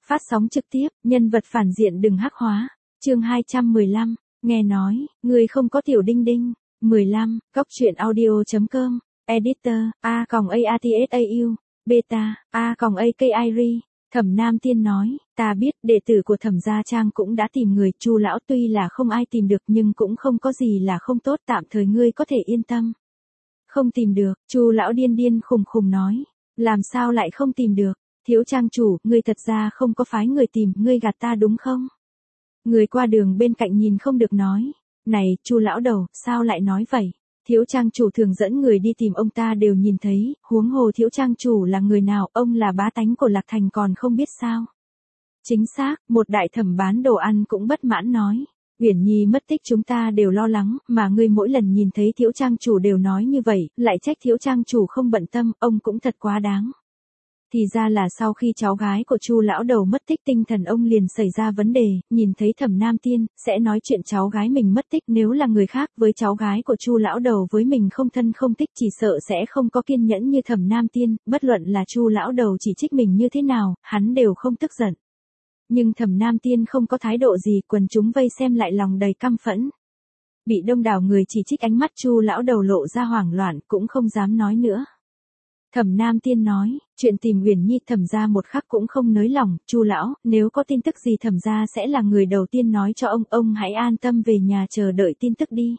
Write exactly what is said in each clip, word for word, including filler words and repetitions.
Phát sóng trực tiếp, nhân vật phản diện đừng hắc hóa. Chương hai trăm mười lăm, nghe nói, người không có tiểu đinh đinh. mười lăm, góc truyện audio chấm com, editor, a còng atsau, beta, a còng akiri. Thẩm Nam Tiên nói, ta biết, đệ tử của Thẩm Gia Trang cũng đã tìm người, Chu lão tuy là không ai tìm được nhưng cũng không có gì là không tốt, tạm thời ngươi có thể yên tâm. Không tìm được, Chu lão điên điên khùng khùng nói, làm sao lại không tìm được? Thiếu trang chủ, ngươi thật ra không có phái người tìm, ngươi gạt ta đúng không? Người qua đường bên cạnh nhìn không được nói, này, Chu lão đầu, sao lại nói vậy? Thiếu trang chủ thường dẫn người đi tìm ông ta đều nhìn thấy, huống hồ thiếu trang chủ là người nào, ông là bá tánh của Lạc Thành còn không biết sao? Chính xác, một đại thẩm bán đồ ăn cũng bất mãn nói, Uyển Nhi mất tích chúng ta đều lo lắng, mà ngươi mỗi lần nhìn thấy thiếu trang chủ đều nói như vậy, lại trách thiếu trang chủ không bận tâm, ông cũng thật quá đáng. Thì ra là sau khi cháu gái của Chu lão đầu mất tích tinh thần ông liền xảy ra vấn đề, nhìn thấy Thẩm Nam Tiên, sẽ nói chuyện cháu gái mình mất tích, nếu là người khác với cháu gái của Chu lão đầu với mình không thân không thích chỉ sợ sẽ không có kiên nhẫn như Thẩm Nam Tiên, bất luận là Chu lão đầu chỉ trích mình như thế nào, hắn đều không tức giận. Nhưng Thẩm Nam Tiên không có thái độ gì, quần chúng vây xem lại lòng đầy căm phẫn. Bị đông đảo người chỉ trích ánh mắt Chu lão đầu lộ ra hoảng loạn, cũng không dám nói nữa. Thẩm Nam Tiên nói, chuyện tìm Uyển Nhi Thẩm gia một khắc cũng không nới lòng, Chu lão, nếu có tin tức gì Thẩm gia sẽ là người đầu tiên nói cho ông, ông hãy an tâm về nhà chờ đợi tin tức đi.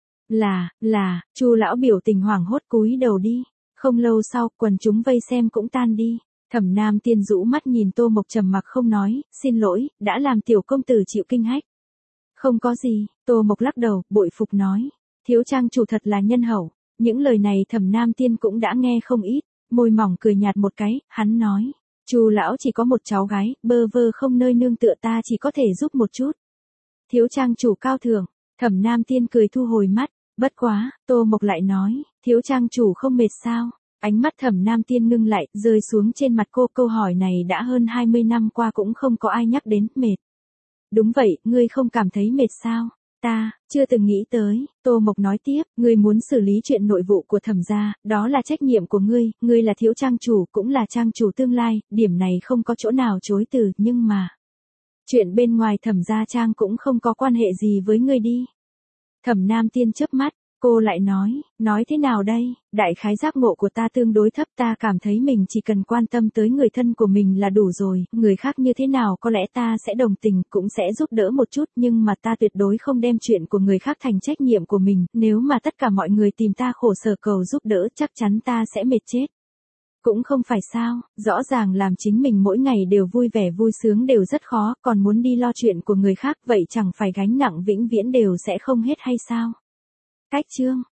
Là, là, Chu lão biểu tình hoảng hốt cúi đầu đi. Không lâu sau, quần chúng vây xem cũng tan đi. Thẩm Nam Tiên rũ mắt nhìn Tô Mộc trầm mặc không nói, xin lỗi, đã làm tiểu công tử chịu kinh hách. Không có gì, Tô Mộc lắc đầu, bội phục nói, thiếu trang chủ thật là nhân hậu. Những lời này Thẩm Nam Tiên cũng đã nghe không ít, môi mỏng cười nhạt một cái, hắn nói, Chu lão chỉ có một cháu gái, bơ vơ không nơi nương tựa ta chỉ có thể giúp một chút. Thiếu trang chủ cao thượng, Thẩm Nam Tiên cười thu hồi mắt, bất quá, Tô Mộc lại nói, thiếu trang chủ không mệt sao? Ánh mắt Thẩm Nam Tiên ngưng lại, rơi xuống trên mặt cô, câu hỏi này đã hơn hai mươi năm qua cũng không có ai nhắc đến, mệt. Đúng vậy, ngươi không cảm thấy mệt sao? Ta, chưa từng nghĩ tới, Tô Mộc nói tiếp, ngươi muốn xử lý chuyện nội vụ của Thẩm gia, đó là trách nhiệm của ngươi, ngươi là thiếu trang chủ, cũng là trang chủ tương lai, điểm này không có chỗ nào chối từ, nhưng mà, chuyện bên ngoài Thẩm gia Trang cũng không có quan hệ gì với ngươi đi. Thẩm Nam Tiên chớp mắt, cô lại nói, nói thế nào đây, đại khái giác ngộ của ta tương đối thấp, ta cảm thấy mình chỉ cần quan tâm tới người thân của mình là đủ rồi, người khác như thế nào có lẽ ta sẽ đồng tình, cũng sẽ giúp đỡ một chút, nhưng mà ta tuyệt đối không đem chuyện của người khác thành trách nhiệm của mình, nếu mà tất cả mọi người tìm ta khổ sở cầu giúp đỡ chắc chắn ta sẽ mệt chết. Cũng không phải sao, rõ ràng làm chính mình mỗi ngày đều vui vẻ vui sướng đều rất khó, còn muốn đi lo chuyện của người khác vậy chẳng phải gánh nặng vĩnh viễn đều sẽ không hết hay sao? Cách chương